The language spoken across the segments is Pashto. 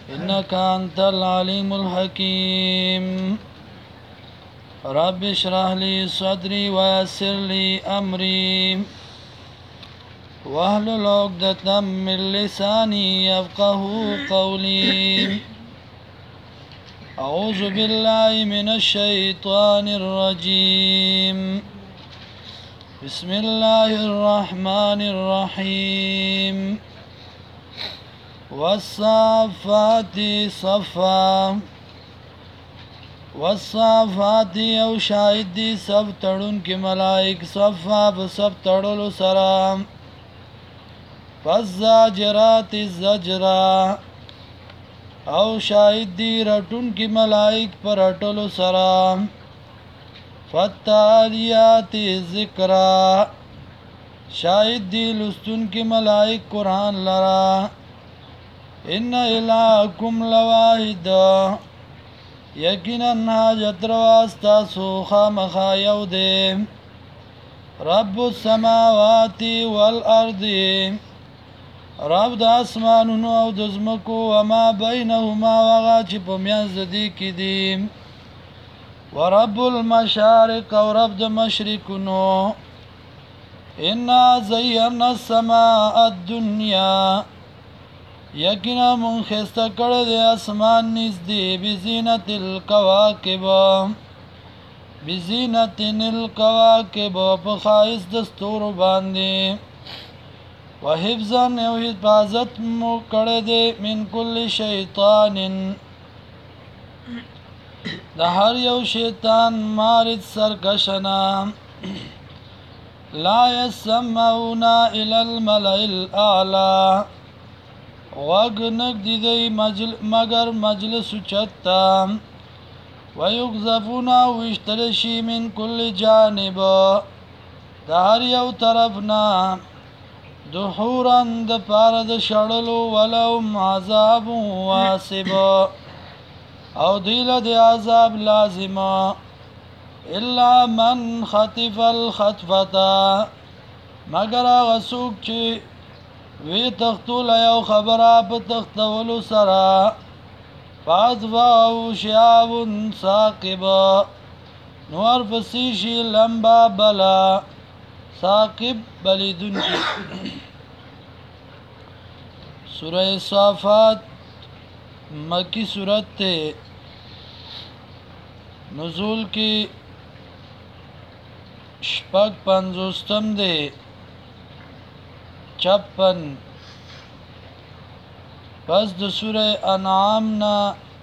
إنك أنت العليم الحكيم رب اشرح لي صدري ويسر لي أمري واحلل عقدة من لساني يفقه قولي أعوذ بالله من الشيطان الرجيم بسم الله الرحمن الرحيم والصافات صفا والصافات او شاهد دی سب تړون کې ملائک صفا بسب تړلو سره فالزاجرات زجرا او شاهد دی رټون کې ملائک پر رټلو سره فالتالیات ذکرا شاهد دی لستون کې ملائک قرآن لرا ان الهکم لواحد یقینا حاجت رواست سوخا مخایو دے رب السماوات والارض رب د اسمانونو او د زمکو وما بینهما وغا چې په میانځ دی کې دي ورب المشارق او رب د مشرقونو انا زینا السماء الدنیا یقینا من خسته کړه د اسمان نږدې بزینت الکواکب بزینت الکواکب په خایس د ستورو باندې وحفظا او حفاظت مو کړه د من کل شیطان د هر یو شیطان مارد سرکشنا لا يسمعون الى الملأ الاعلى وغنق دی مگر مجلس چتا ويقذفون واشترشی من کل جانب دار یو طرفنا دحورا د پارد شړلو ولهم عذاب واسب او دیل دی عذاب لازم الا من خطف الخطفتا مگر غسوک چی وی تختول یو خبره په تختولو سره فاذباو شعاب ثاقب نور فسیشی لمبا بلا ثاقب بلیدن کی سورہ صافات مکی صورت تے نزول کی شپږ پنځوستم دے 56 پس د سوره انعام نا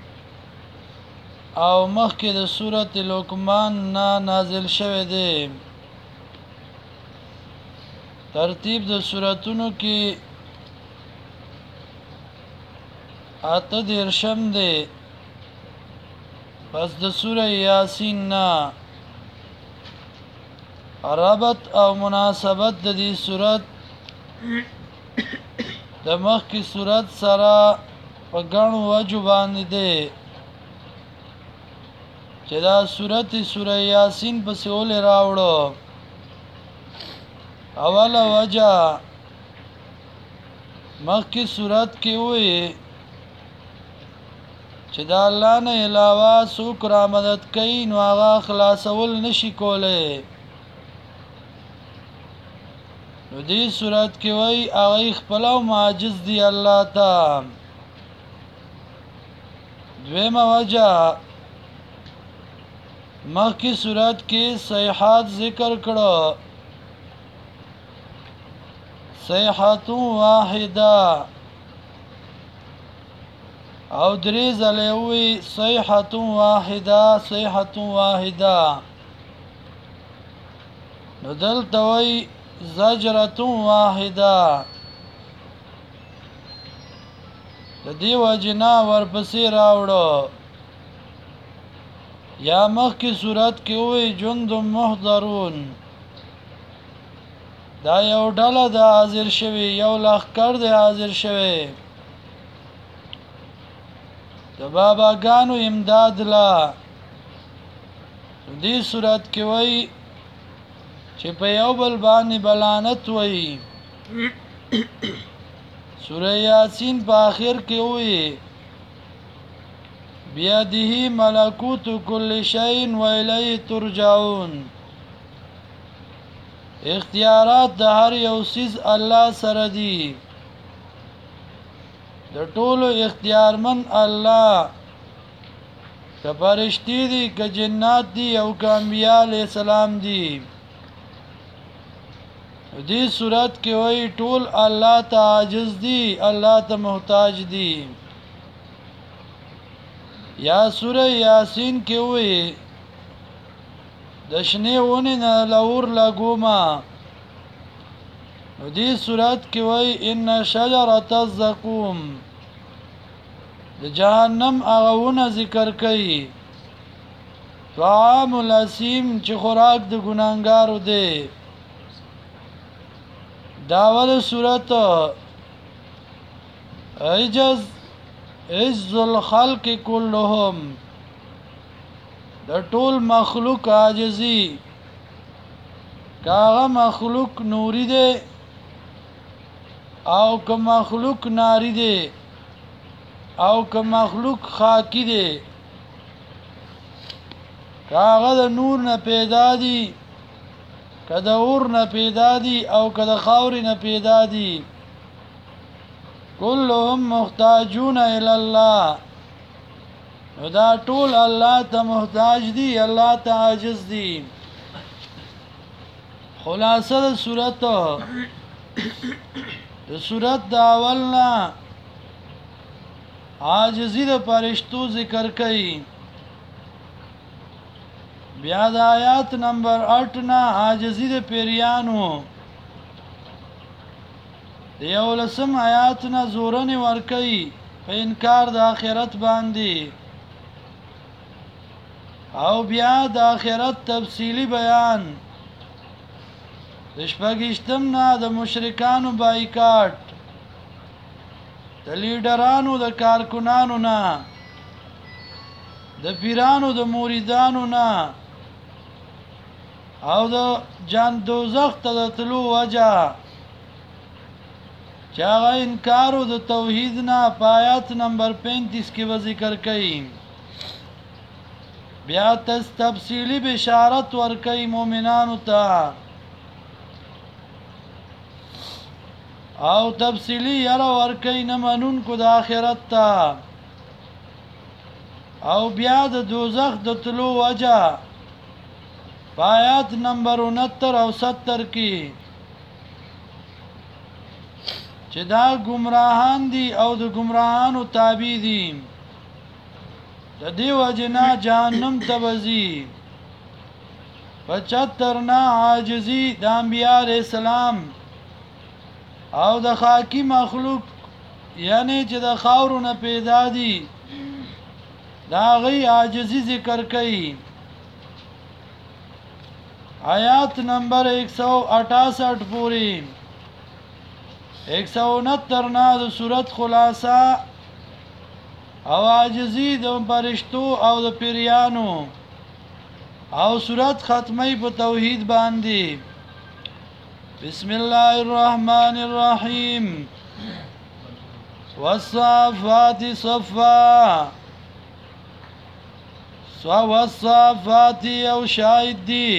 او مخکې د سوره لقمان نا نازل شوه دی ترتیب د سوراتونو کې اته درشم دی پس د سوره یاسین نا ربط او مناسبت د دې سورت د مخکې صورت سره په ګڼو وجو باندې دی چې دا صورت سوره یاسین پسې ولې راوړو اوله وجه مخکې صورت کې وې چې دا الله نه علاوه څوک را مدد کوي نو هغه خلاصول نشي کولی نو دې صورت کې وای هغه خپل او معجز دی الله تا دویمه وجه مخکې صورت کې صیحات ذکر کړو صیحه واحده او درې ځله وی صیحه واحده صیحه واحده نو دلته وی زجرة واحده د دې وجنا ورپسې راوړو یا مخکې صورت کې وې جند محضرون دا یو ډله د حاضر شوی یو لخر د حاضر شوی د باباګانو امداد لا دې صورت کې وې چې په یو بل باندې بلانت وای سوره یاسین په اخر کې وای بیده ملکوت کل شیء و الیه ترجعون. اختیارات د هر یو سیز الله سره دي. د ټولو اختیارمن الله، که فرشتي دي که جنات دي او که انبیاء علیہ السلام دي. دې صورت کې وایي ټول الله ته عاجز دي، الله ته محتاج دي. یا سوره یاسین کې وایي د شنې ونې نه لور لګوما. نو دې صورت کې وایي ان شجرة الزقوم، د جهنم هغه ونه ذکر کوي. طعام الاسیم چې خوراک د ګناهګارو دی. داول صورت عجز الخلق كلهم، د ټول مخلوق عاجزی. کاغه مخلوق نوری دی او که مخلوق ناری دی او که مخلوق خاکی دی. کاغه د نور نه پیدا دی، که د اور نه پیدا دی او که د خاور نه پیدا دی. كلهم محتاجون الى الله، نو دا ټول الله ته محتاج دي، الله ته عاجز دي. خلاصه د صورت د اولنا عاجزی د فرشتو ذکر کړي. بیا د آیات نمبر 8 نه عاجزی د پیریانو. د 11 آیات نه زورنی ورکړي په انکار د آخرت باندې. او بیا د آخرت تفصیلی بیان. د شپږشتم نه د مشرکانو بایکاټ، د لیډرانو د کارکنانو نه، د پیرانو د مریدانو نه، او د جان دوزخ ته د تلو وجه چې هغه انکارو د توحید نه په آیات نمبر 35 کې به ذکر کړي. بیا تفصیلی بشارت ورکړي مؤمنانو ته او تفصیلی یره ورکړي نه منونکو د آخرت ته. او بیا د دوزخ د تلو وجه په آیات نمبر 69 او 70 کې چې دا گمراهان دي او د گمراهانو تابع دي. د دې وجنا جهنم ته وځي. 75 نه عاجزی د انبیاء علیہ السلام او د خاکی مخلوق، یعنی چې د خاورو نه پیدا دي، دا غي عاجزی ذکر کړي. آیات نمبر 168 پوری 169 نه د سورت خلاصہ او عاجزی د فرشتو او د پیریانو او سورت ختمی په توحید باندې. بسم الله الرحمن الرحیم. والصافات صفا، والصافات او شاهد دی.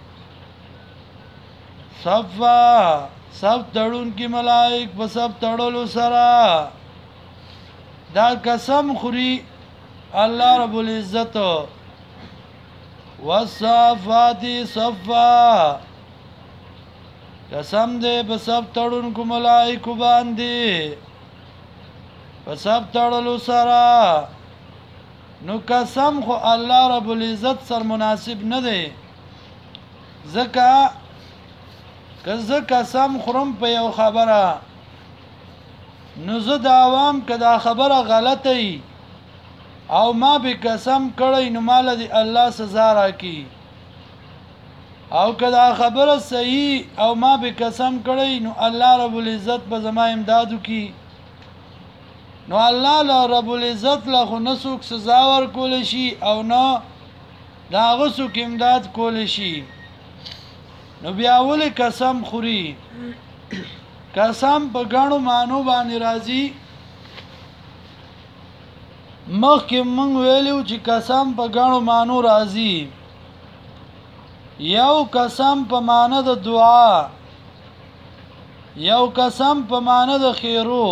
صفا سب تړون کی ملائک په سب تړلو سره دا قسم خوري الله رب العزت. والصافات صفا قسم دې په سب تړون کو ملائک باندې په سب تړلو سره. نو قسم خو الله رب العزت سره مناسب نه دی، ځکه که زه قسم خورم په یو خبره نو زه د عوام که دا خبره غلطه ای او ما به قسم کړی نو مال دی الله سزا راکړي، او که دا خبره صحیح او ما به قسم کړی نو الله رب العزت به زما امدادو کی. نو الله رب العزت له خو نه څوک سزا ورکول شي او نه دا هغه څوک امداد کول شي. نو بیا ولې قسم خوري؟ قسم په غاڼو مانو باندې راځي. مخکې مونږ ویلو چې قسم په ګڼو معنو راځي. یو قسم په معنی د دعا، یو قسم په معنی د خیرو،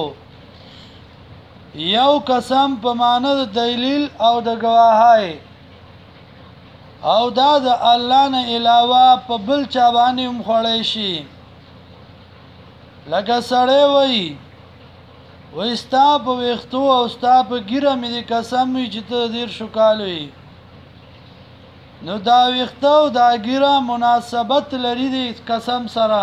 یو قسم په معنی د دلیل او د گواهی، او دا د الله نه علاوه په بل چا باندې هم خوړی شي. لکه سړی وایي ستا په ویښتو او ستا په ږیره مې د قسم وي چې ته 10 کال وي. نو دا ویښته او دا ږیره مناسبت لري د قسم سره،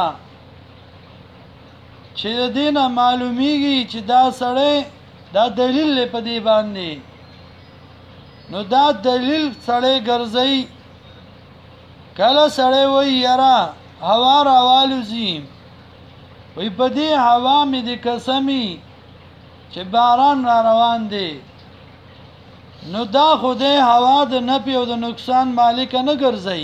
چې د دې نه معلومیږي چې دا سړی دا دلیل دی په دې باندې. نو دا دلیل سړی ګرځي. کله سړی وایي یاره هوا راوالوځي، وایي په دې هوا مې د قسمي چې باران را روان دی. نو دا خدای هوا د نفع او د نقصان مالک نه ګرځي.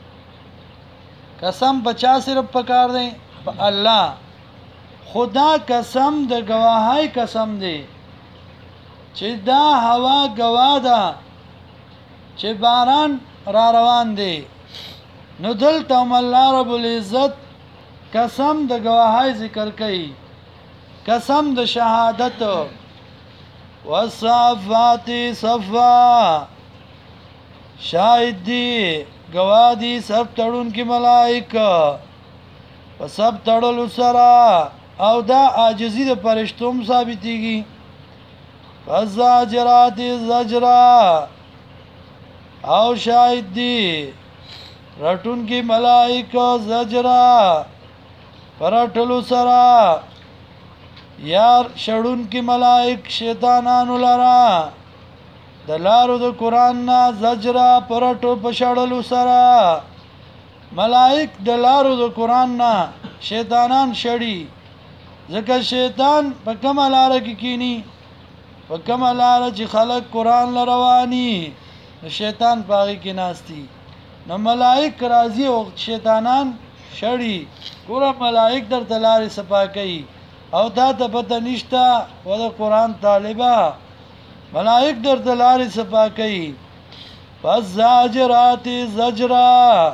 قسم بچا صرف پکار دی په الله. خدا قسم د گواهی قسم دی چې دا هوا گواه ده چې باران را روان دی. نو دلته الله رب العزت قسم د گواهی ذکر کوي، قسم د شهادت. والصافات صفا، شاهد دی گواه دی سب تړون کی ملائکه په سب تړلو سره، او دا عاجزی د فرشتوم ثابتېږي. فالزاجرات زجرا، او شاهد دی رټون کی ملائکه زجرا پرټلو سره، یار شړون کی ملائک شیطانانو لرا د لارو د قرآن نه زجرا پرټو پشړلو سره. ملائک د لارو د قرآن نه شیطانان شړي، ځکه شیطان په کومه لاره کې کینی، په کومه لاره چې خلک قرآن لروانی نو شیطان پاغي کې ناستی. نو ملائک راضي او شیطانان شړي. ګوره ملائک در تلارې صفا کوي او دا ته پته نشته و د قرآن طالبه. ملائک در تلارې صفا کوي. پس زاجرات زجرا،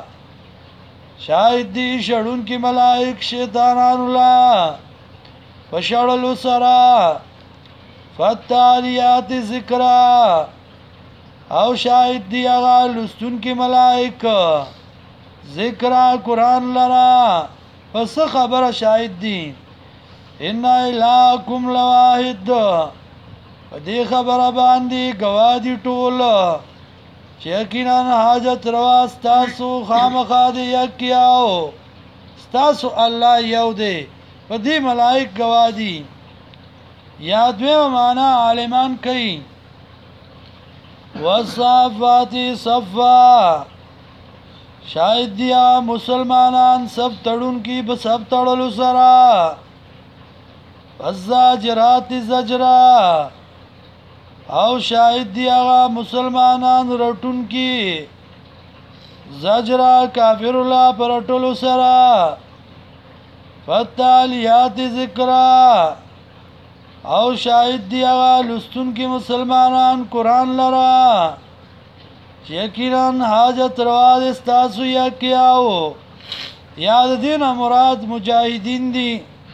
شاید دی شړون کی ملائک شیطانانو لا پشړلو سره. فتالیات ذکرا، او شاید دی هغه لستون کی ملائک ذکرا قرآن لرا. پس خبره شاید دی ان الهکم لواحد، په دې خبره باندې گواه دي ټول چې یقینا حاجت روا ستاسو خامخا دی یکیاو، ستاسو الله یو دی. په دې ملائک گواه دي. یا دویمه معنا عالمان کوي والصافات صفا، شاید دیا مسلمانان سب تړون کی به سب تړلو سره. والزاجرات زجرا، او شاید دی هغه مسلمانان رټون کی زجرا کافر الله پر ټولو سره. فتالیات ذکرا، او شاید دی هغه لستون کی مسلمانان قرآن لرا چې یقینا حاجت روا د ستاسو یکیاو. یاد دین مراد مجاهدین دی.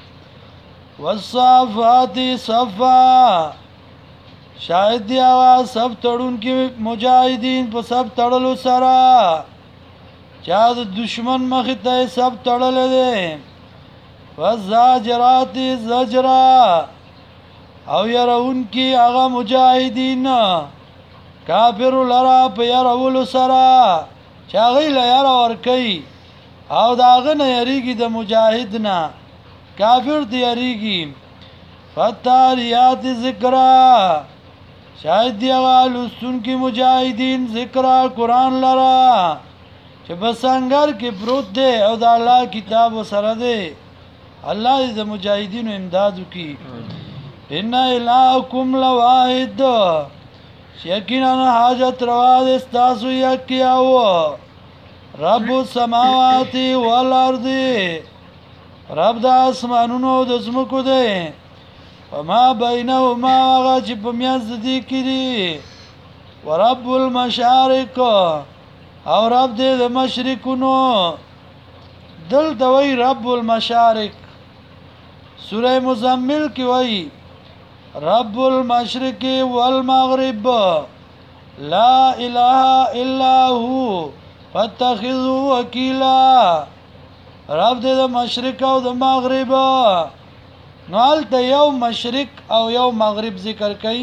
والصافات صفا، شاید دی هغه سب تړون کی مجاهدین په سب تړلو سره چا د دشمن مخې ته سب تړلی دی. والزاجرات زجرا، او يرون کی هغه مجاهدین کافر لرا په يرولو سره چې هغه له یاره ورکوي او د هغه نه یریږي، د مجاهد نه کافر دی یریږي. فتالیات ذکرا، شاید دی هغه لستون کی مجاهدین ذکرا قرآن لرا چې بسنګر کې پروت دی او د الله کتاب سره دی. الله دې د مجاهدینو امداد وکړي. ان الهکم لواحد، یقینا حاجت روا د ستاسو یکیاو. رب السماوات والارض، رب د اسمانونو د زمکو دی. وما بینهما هغه چې په میانځ د دې کې دي ورب المشارق او رب دې د مشرقونو دلته وی رب المشارق سوره مزمل کې وی رب المشرق والمغرب لا اله الا هو فاتخذوا وکیلا رب دې د مشرق او د مغرب نو هلته یو مشرق او یو مغرب ذکر کوي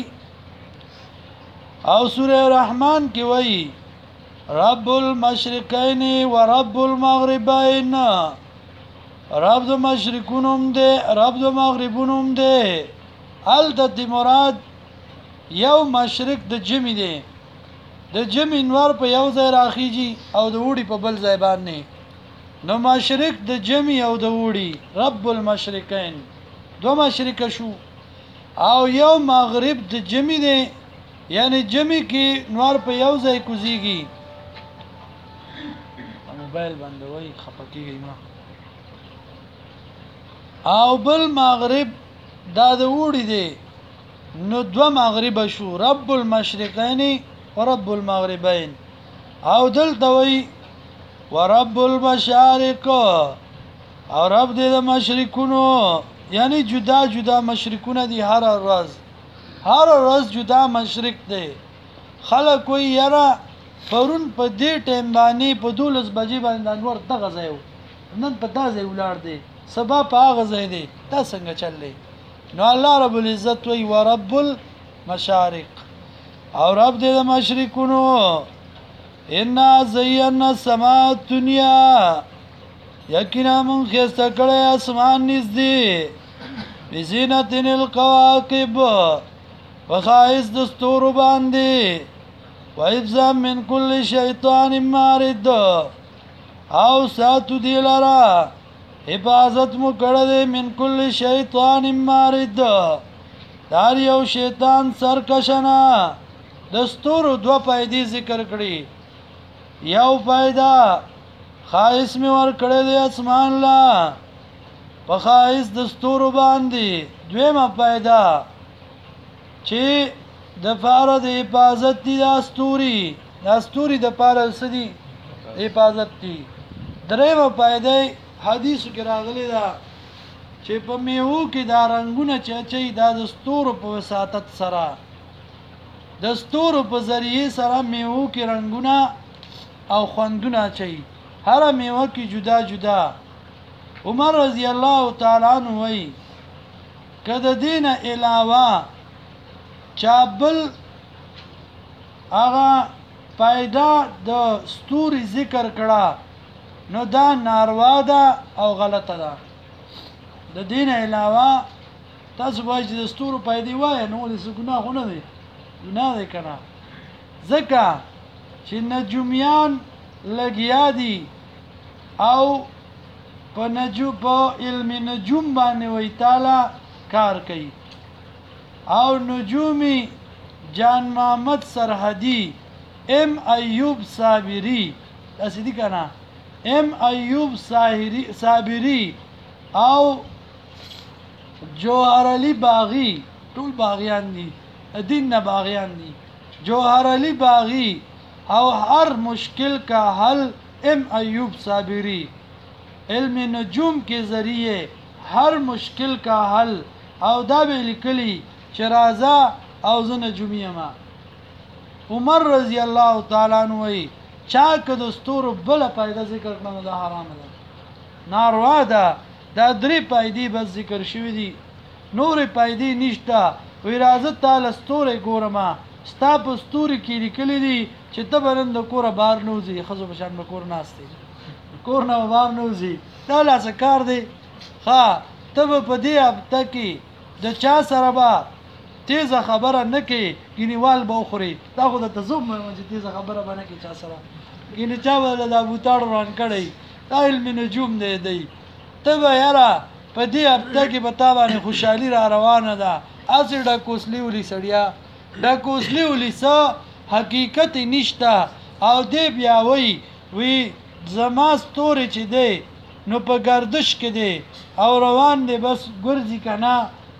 او سوره رحمان کې وایي رب المشرقین و رب المغربین رب د مشرقونو هم دی رب د مغربونو هم دی هلته مراد یو مشرق د جمی دی د جمی انوار په یو ځای راخیږي او د وړي په بل ځای باندې نو مشرق د جمی او د وړي رب المشرقین دو مشرق شو او یو مغرب د جمی دی یعنی جمی کې نور په یو ځای کوزيږي موبایل باندې وای خپکیږي ما او بل مغرب دا د وړي دی نو دو مغرب شو رب المشرقین و رب المغربین او دلته وای ورب المشارق او رب دې د مشرقونو یعنی جدا جدا مشرقونه دي هر ورځ جدا مشرق دی خلک وی یاره پرون په دې ټیم باندې په 12 بجې باندې انور دغه ځای نن په دا ځای ولاړ دی سبا په هغه ځای دی دا څنګه چللی نو الله رب العزت وی ورب المشارق او رب دې د مشرقونو ان زینا السماء الدنيا یقینا من خسته کړه اسمان نږدې بزینت الکواکب وخائز دستور باندې وحفظا من كل شیطان مارد او ساتو دی لرا حفاظت مو کړه من كل شیطان مارد دار یو شیطان سرکشنا دستور دو پایدې ذکر کړي یو پایدا خائص می ور کړه د اسمان لا په خائص دستور باندې دویمه پیدا چې د فار د حفاظت دي د استوري د پاره سدي حفاظت دي دریمه پیدا حدیث کې راغلی دا چې په میوه کې دا رنگونه چې دا دستور په وساتت سره دستور په ذریعه سره میوه کې رنگونه او خوندونه چي هر میوه کې جدا جدا عمر رضی الله تعالی عنہ وی کده دین علاوه چابل هغه پیدا د ستوري ذکر کړه نو دا ناروا ده او غلطه ده د دین علاوه تاسو وایي چې د ستورو پیدا وای نو د ګناه نه دی ګناه دی کنه ځکه چې نجوميان لګیا دي او په علم نجوم باندې وی تعالی کار کوي او نجومي جان محمد سرحدي ام ایوب صابری اسی دي کنه ام ایوب صابری او جوهر علی باغی ټول باغیان دي دین نه باغیان دي جوهر علی باغی او هر مشکل کا حل ام ایوب صابری علم نجوم کے ذریعے ہر مشکل کا حل او دا به لیکلی چې رازا او ز نجومی ما عمر رضی الله تعالی عنہ وی چا که دستور بل پیدا ذکر کړه دا حرام ده ناروا ده دا درې پیدې بس ذکر شوی دي نور پیدې نشته وی رازه تعالی ستوره ګورما ستا په ستوري کې لیکلی دي چې ته برند کور بار نوځي خزو بشان به کور ناشته کور نه بار نوځي دا لاس کار دی ها ته په دې هفته کې د چا سره به تیزه خبره نه کې ګینیوال به خوري دا خو د تزوم چې تیزه خبره باندې کې چا سره ګینه چا ول د ابوتاړ روان کړي دا علم نجوم دی ته به یاره په دې هفته کې به تا باندې خوشحالي را روانه ده اسی ډکوسلی ولي سړیا ډکوسلی ولي څه حقیقت نشته او دې بیا وی زما ستوري چې دی نو په گردش کې دی او روان دی بس ګرځي کنه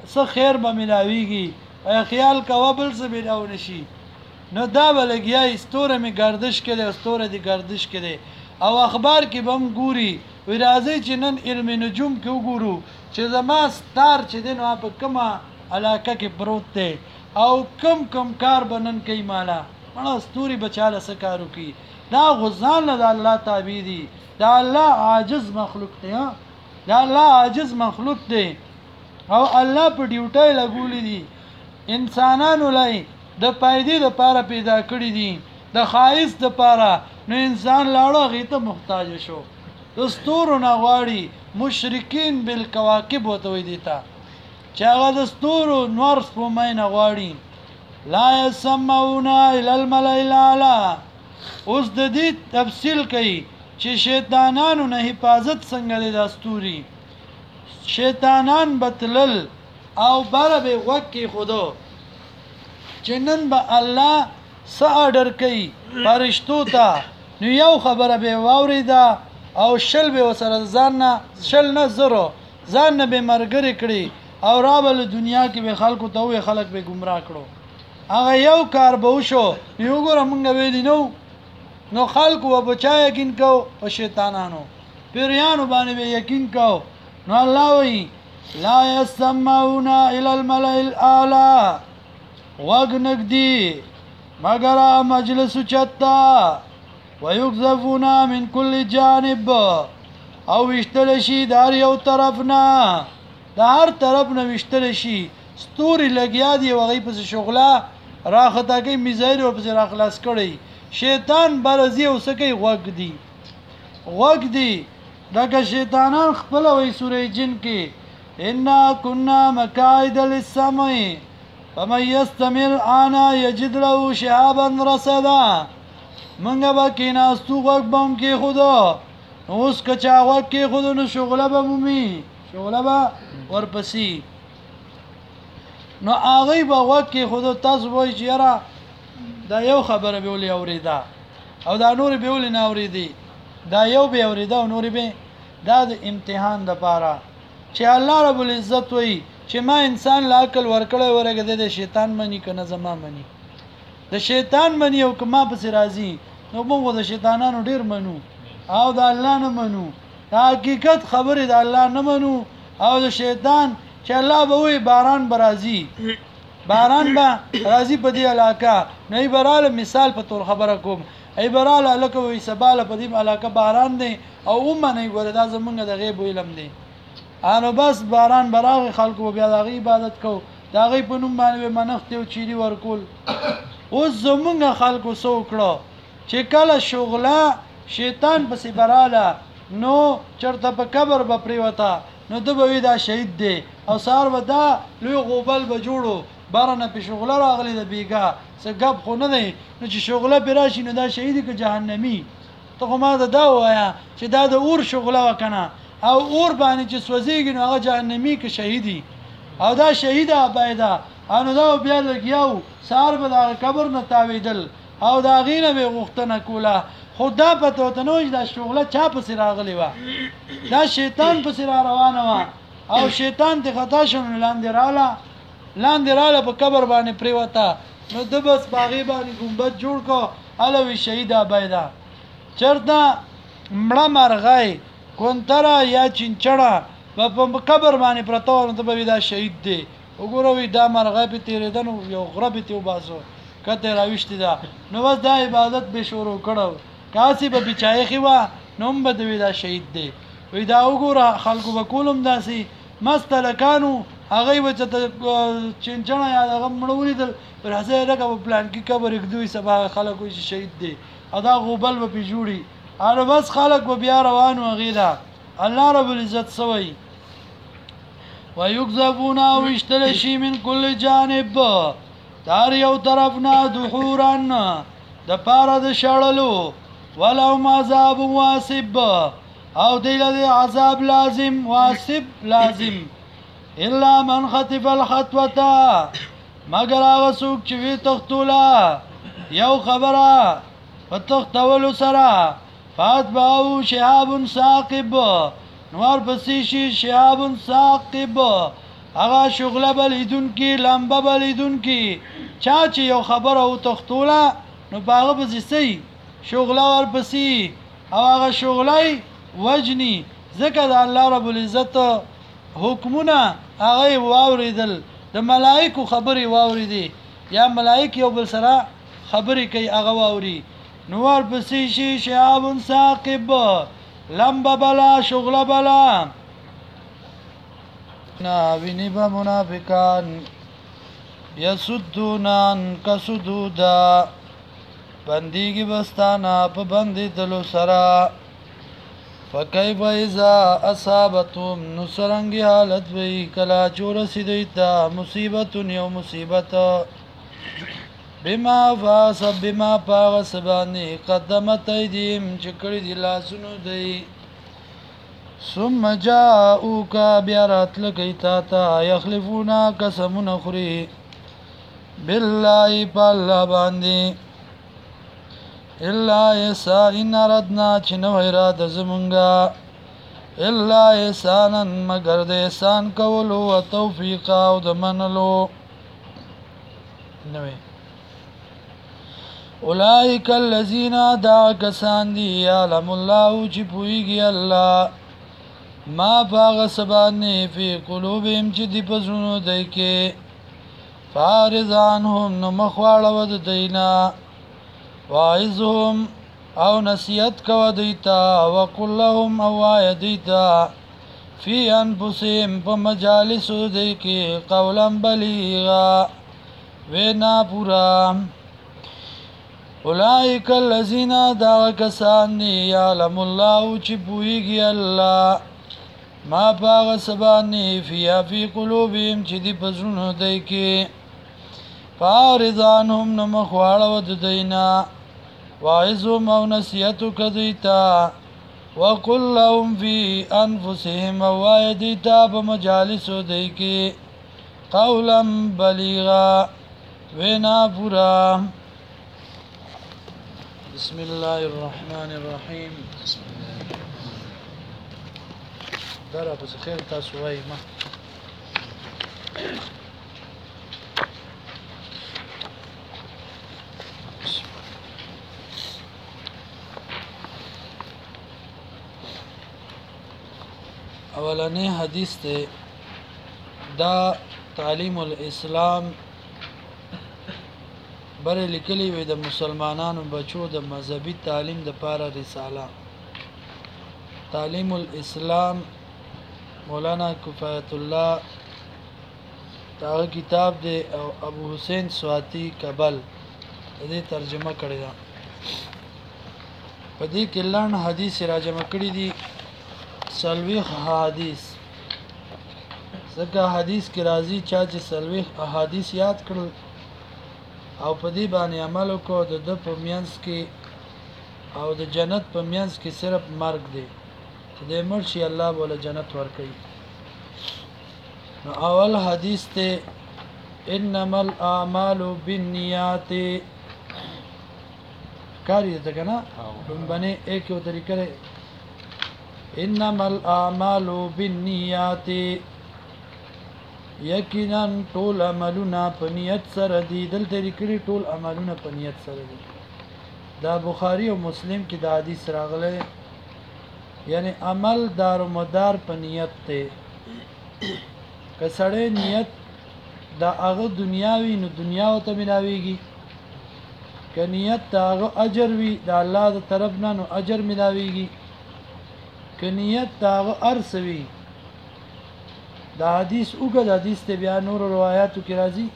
څه خیر به ملاویږي خیال کوه بل څه ملاو نشي نو دا به لګیا ستوره مې گردش کړي ستوره دی گردش کړي او اخبار کې به هم ګوري وی راځي چې نن علم نجوم کې وګورو چې زما ستار چې دی نو په کومه علاقه کې پروت دی او کم کار به نن کوي مالا مړه ستوري بچاله څه کار وکړي دا غزان نه د الله تابع دي دا الله عاجز مخلوق دی دا الله عاجز مخلوق دی او الله په ډیوټي لګولې دي انسانانو لای د پایدې لپاره پیدا کړی دي د خایس لپاره نو انسان لاړو غي ته محتاج شو دستور نه غواړي مشرکین بالکواکب وته وي دیتا چې هغه دستور نور سپومای نه غواړي لا يسمعون الى الملأ الاعلى اوس د دې تفصیل کوي چې شیطانانو نه حفاظت څنګه د دستوري شیطانان بتلل او بره به وکی خودو چې نن به الله څه اډر کوي فرشتو ته نو یو خبره به واوریدا او شل به وسره شل نه زرو ځان نه به مرګري کړي او رابل دنیا کې به خلکو ته وي خلک به گمراه کړو هغه یو کار به وشو یو ګور مونږ ویلی نو خلکو و بچا یقین کو په شیطانانو پیریانو باندې به یقین کو نو الله وی لا يسمعون الى الملأ الاعلى وغنقدي مگر مجلس چتا ويقذفون من كل جانب او وشتل شي دار یو طرفنا د هر طرف نه وشتل شي ستوري لګیا دی وغي پس شغله راخته کې میزایل او پس راخلاص کړي شیطان برزي او سکه غوګ دی دغه شیطانان خپل وې سورې جن کې ان كنا مقاعد للسمع فمن يستمع انا يجد له شهابا رصدا منګه با کیناستو غوګ بم کې خدا اوس کچا غوګ کې خود نو شغله به مومي شغله به ورپسې نو هغه به غوګ کې خود تاسو وای چې یاره دا یو خبره به ولې اوریدا او دا نور به ولې نه اوریدي دا یو به اوریدا او نور به دا د امتحان د پاره چې الله رب العزت وای چې ما انسان لا عقل ورکړی ورګه د شیطان منی کنه زما منی د شیطان منی او کما پس راځي نو موږ د شیطانانو ډیر منو او د الله نه منو دا حقیقت خبره د الله نه منو او د شیطان چې الله به وي باران برازي باران به راځي په دې علاقه نه براله مثال په تور خبره کوم ای براله لکه وي سباله په دې علاقه باران دی او نه ګوره دا زمونږ د غیب علم دی انو بس باران براغه خلکو بیا د عبادت کو دا غي په نوم باندې منښت او چيري ورکول اوس زمونږ خلکو سو کړو چې کله شغله شیطان پسې براله نو چرته په قبر به پریوتا نو د بوي دا شهید دی او سار ودا لوی غوبل به جوړو بارنه په شغله راغلی د بیګا څه غب خو نه دی نو چې شغله براشي نو دا شهید کې جهنمی ته ما دا وایا چې دا د اور شغله وکنه او اور باندې چې سوځيږي نو هغه جهنمی کې شهیدی او دا شهید ابایدا انو دا بیا لګیاو سار به د قبر نه تاویدل او دا غینه به غختنه کوله خدا پته ته نو دا شغله چا پس راغلی و دا شیطان پس را روانه و او شیطان ته خطا شون لاندې رااله په قبر باندې پریوتا نو د بس باغی باندې ګمبد جوړ کو الوی شهید ابایدا چرته مړه مرغای کونترا یا چنچړه په قبر باندې پرته ورته به دا شهید دی وګوروي دا مرغه په تیرېدنو یو غرب ته وباسو کته راوښتي دا نو بس دا عبادت به شروع کړو کاسي به بچای خوا نوم به دوی دا شهید دی وی دا وګوره خلکو به کولم داسي مستلکانو هغه به چنچړه یا هغه مړولې دل پر هغه رقم پلان کې قبر یک دوی سبا خلکو شهید دی ادا غوبل به جوړي اره بس خلک به بیا روانو غیدا الله رب العزت سوی ويقذفون ويشتلشي من كل جانب دار یو طرفنا دحورن د پاره د شړلو ولهم عذاب واسب او دیله عذاب لازم واسب لازم الا من خطف الخطوه مگر هغه څوک چې وی تختولا یو خبره فتختول سره فاتبعو شهاب ثاقب نور پسې شي شهاب ثاقب هغه شغله بلیدون کی لمبه بلیدون کی چا چې یو خبر او تختوله نو باغه بزسي شغله ورپسې او هغه شغلای وجنی ځکه د الله رب العزت حکمونه هغه واوریدل د ملائکو خبري واوریدي یا ملائک یو بل سره خبري کوي هغه واوري نو ورپسې شي شهاب ثاقب لمبه بلا شغله بلا نا ویني به منافقان یسدونان کسدودا بندیگی بستانا پا بندی دلو سرا فکیف ایزا اصابتم نسرنگی حالت وی کلا چورسی دیتا مصیبتون یو مصیبت بما فاسب بما پاغسبانی قدمت ایدیم چکڑی دی لاسونو دی ثم جاؤوکا بیارات لکیتا تا یخلفونا قسمون اخری باللہ پا اللہ باندی الا ایسا ان اردنا چنو اراده زمونگا الا ایسانا مگر د احسان کولو و توفیقا او د منلو نوی اولئک الذین دا کسان دی یعلم الله چې پویږي الله ما باغ سبانی فی قلوبهم چې دی پزونو دی کې فارضانهم نو مخواړه ود دینا واعظهم او نصیحت کوا دیتا وقل لهم او آیا دیتا فی انفسهم پا مجالسو دیکی قولا بلیغا وینا پورا اولئک الذین دا کسان دی یعلم الله چی پویگی اللہ ما پاغ سبانی فی قلوبهم چی دی پزرونو دیکی فارضانهم نمخوار ود دینا واعظهم او نصیحتو کدیتا وقل لهم فی انفسهم او آیدیتا پا مجالسو دیکی قولا بلیغا وینا پورا بسم اللہ الرحمن الرحیم دارا پس خیر تاسو وای ما اولنی حدیث ته دا تعلیم الاسلام بر لیکلی وي د مسلمانانو بچو د مذهبي تعلیم د پاره رساله تعلیم الاسلام مولانا کفایت الله دا کتاب دی او ابو حسین سواتی کابل دې ترجمه کړی دا په دې کې لړن حدیث راجمه کړی دي سلویخ حدیث ځکه حدیث کې راځي چې سلویخ احادیث یاد کړل او په دې باندې عمل وکړو د په میانس کې او د جنت په میانس کې صرف مرګ دی چې د مرشي الله بوله جنت ورکړي نو اول حدیث ته انما الاعمال بالنیات کاری ته کنه باندې ایک یو طریقې انما الاعمال بالنیات یقینا ټول عملونه په نیت سره دي دلته لیکلي ټول عملونه په نیت سره دي دا بخاری او مسلم کې دا حدیث راغلی یعنی عمل دار و مدار په نیت ته که سړی نیت دا هغه دنیاوي نو دنیا او ته ملاويږي که نیت دا هغه اجر وي دا الله د طرف نه نو اجر ملاويږي که نیت دا هغه ارسوي دا حدیث اوګه حدیث ته بیا نور روایتو کې راځي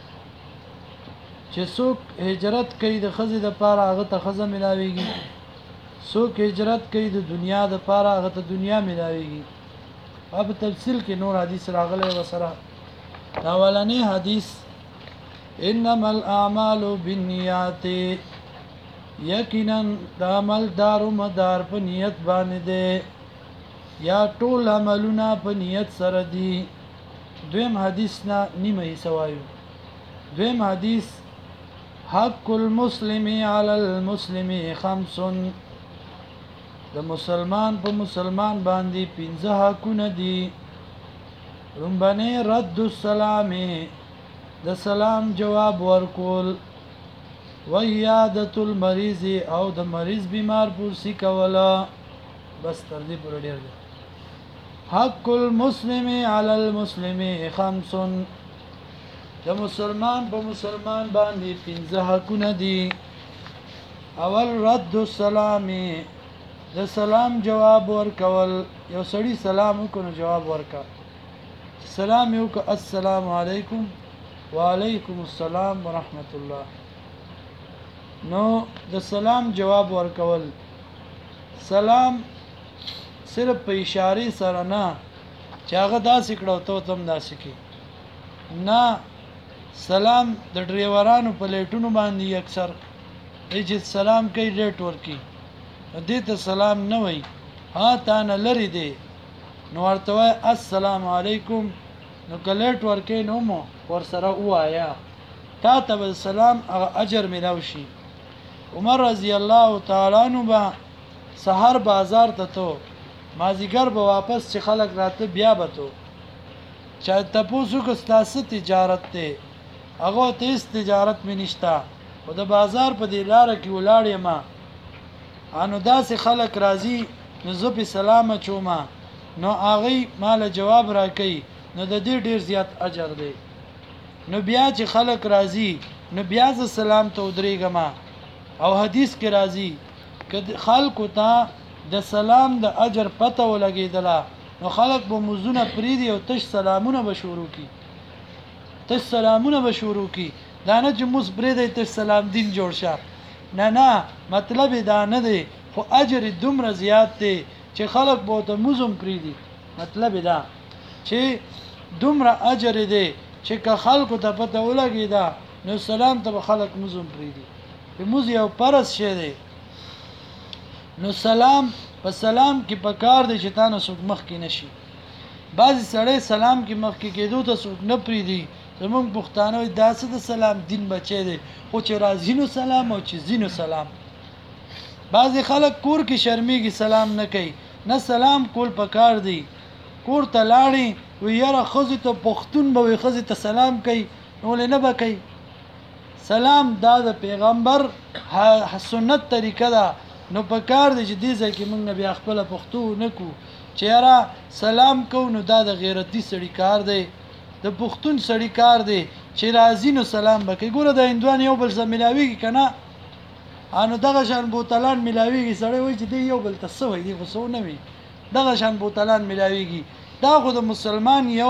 چې څوک هجرت کوي د خزې د پاره هغه ته خزه ملاويږي څوک هجرت کوي د دنیا د پاره هغه ته دنیا ملاويږي په تفصیل کې نور حدیث راغلی وسره دا ولنی حدیث انما الاعمال بالنیات یقینا د عمل دار و مدار په نیت باندې ده یا ټول عملونه په نیت سره دي دویم حدیث نه نیمه حصہ وایو دویم حدیث حق المسلم علی المسلم خمس د مسلمان په مسلمان باندې 15 حقونه دي لومبنی رد السلام د سلام جواب ورکول و عیادت المریض او د مریض بیمار پرسی کولا بس تر دې پورې ډیر دی حق المسلم علی المسلم خمس د مسلمان په مسلمان باندې 15 حقونه دي اول رد السلام د سلام جواب ورکول یو سړی سلام وکړو جواب ورکا سلام یو ک السلام علیکم وعلیکم السلام ورحمت الله نو د سلام جواب ورکول سلام صرف په اشاره سره نه چې هغه داسې کړو ته تم داسې کی نه سلام د ډریورانو په لیټونو باندې اکثر چې سلام کوي لیټ ورکی دې ته سلام نه وای ها تا نه لري دی نو ورته وای السلام علیکم نو کلیټ ورکی نو مو ور سره وایا تا ته سلام هغه اجر ملاوي شي عمر رضی الله تعالی عنہ با سحر بازار ته تو مازیګر به واپس چې خلک راته بیا بتو چا تاسو کو ستاسو تجارت ته هغه تیس تجارت می نشتا او د بازار په دی لار کې ولاړې ما انو داسې خلک راضي نو زه په سلام چوما نو هغه مال جواب راکې نو د دې ډیر زیات اجر دی نو بیا چې خلک راضي نو بیا ز سلام ته ودرېګما او حدیث کې راضي ک خلکو ته د سلام د اجر پته ولګیدله نو خلک به مزونه پریدي او تش سلامونه به شروع کی تش سلامونه به شروع کی دا نه چې موس پریدي تش سلام دین جوړ شه نه نه مطلب دا نه دی خو اجر دومره زیات دی چې خلک به ته مزم پریدي مطلب دا چې دومره اجر دی چې که خلکو ته پته ولګیدا نو سلام ته خلک مزم پریدي په موز یو پرس شه دی نو سلام په سلام کې پکار دی چې تاسو څوک مخ کې نشي بعضی سړی سلام کې مخ کې کېدو ته څوک نه پریدي زمونږ پښتانه داسې د سلام دین بچی دی او چې راځینو سلام او چې زینو سلام بعضی خلک کور کې شرمېږي سلام نه کوي نه سلام کول پکار دی کور ته لاړې و یاره خزي ته پښتون به وي خزي ته سلام کوي نو نه به کوي سلام دا د پیغمبر سنت طریقه ده نو پکار دی چې دې ځکه موږ نه بیا خپل پښتو نکو چې یاره سلام کو نو دا د غیرتی سړی کار دی د پښتون سړی کار دی چې راځي نو سلام وکړي ګوره د هندوان یو بل سره ملاويږي کنه انو دغه شان بوتلان ملاويږي سړی وای چې دی یو بل ته سوې دی خو نه وي دغه شان بوتلان ملاويږي دا خو د مسلمان یو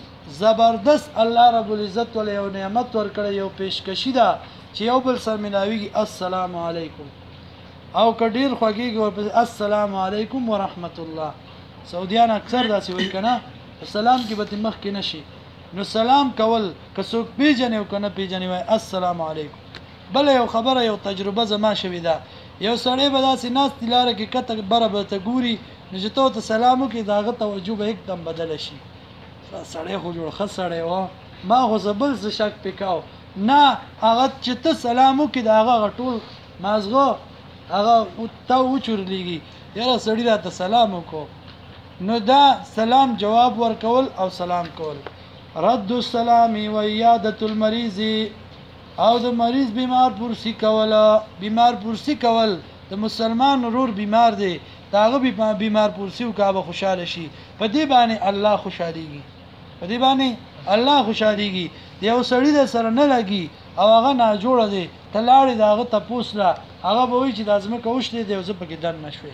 زبردست الله رب العزت ول یو نعمت ورکړی یو پیشکشی ده چې یو بل سره ملاويږي السلام علیکم او کډیر خوږیږي ورپسې السلام علیکم ورحمت الله سعودیان اکثر داسې وایي کنه سلام کې به مخ کې نشي نو سلام کول که څوک پیژنې او کنه پیژنې وای السلام علیکم بل یو خبره یو تجربه زما شوې ده یو سړی به داسې ناس تلاره کې کته بره به ته ګوري نو چې ته سلام وکړي داغه توجه به एकदम بدل شي سړی خو جوړ خسړی و ما خو زبل څه شک پکاو نه هغه چې ته سلام وکړي داغه ټول مازغه هغه ته وچورلېږي یاره سړی راته سلام وکړو نو دا سلام جواب ورکول او سلام کول رد السلام و عیادت المریض او د مریض بیمار پرسی کول بیمار پرسی کول د مسلمان ورور بیمار دی داغه بیمار پرسی او کابه خوشاله شي په دې باندې الله خوشاليږي په دې باندې الله خوشاليږي یو سړی د سره نه لګي او هغه نه جوړ دی تلاړي داغه تپوسلا هغه به وي چې د ازمکه وشته دی او زه پکې دن نشوي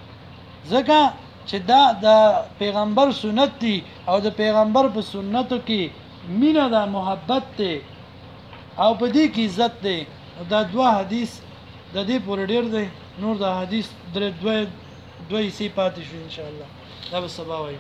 ځکه چې دا د پیغمبر سنت دی او د پیغمبر په سنتو کې مینا د محبت دی او په دې کې عزت دی دا دوه حدیث د دې پورې ډیر دی نور د حدیث دوه سی پاتې شو ان شاء الله دا به سبا وایي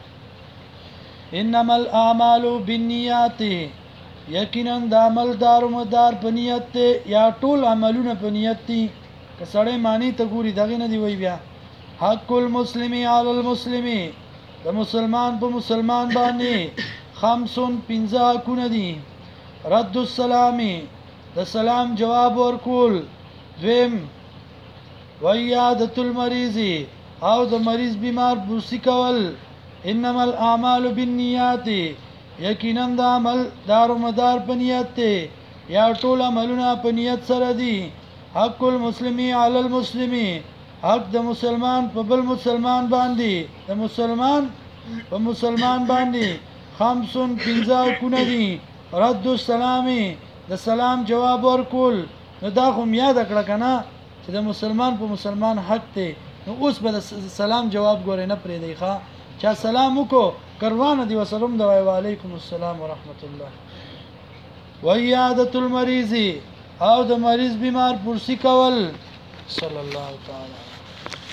انما الاعمال بالنیات یقینا د عمل دار مدار په نیت ته یا ټول عملونه په نیت دي که سړی معنی ته ګوري دغه نه دی وای بیا حق المسلم علی المسلم د مسلمان په مسلمان باندې 55 کونه دي رد السلام د سلام جواب ورکول دویم ویادت المریض او د مریض بیمار بوسی کول انما الاعمال بالنیات یقینا د عمل دار و مدار په نیت ته یا ټول عملونه په نیت سره دي حق المسلمی علی المسلمی حق د مسلمان په بل مسلمان باندې د مسلمان په مسلمان باندې خمسون پنځه کونه دي رد السلام د سلام جواب ورکول نو دا خو یاد کړه کنه چې د مسلمان په مسلمان حق ته نو اوس به د سلام جواب ګورې نه پرې دی ښا چا سلام وکړو کروانه دی وسلم دی وعلیکم السلام ورحمت الله وعیادت المریض او د مریض بیمار پرسی کول صلی الله تعالی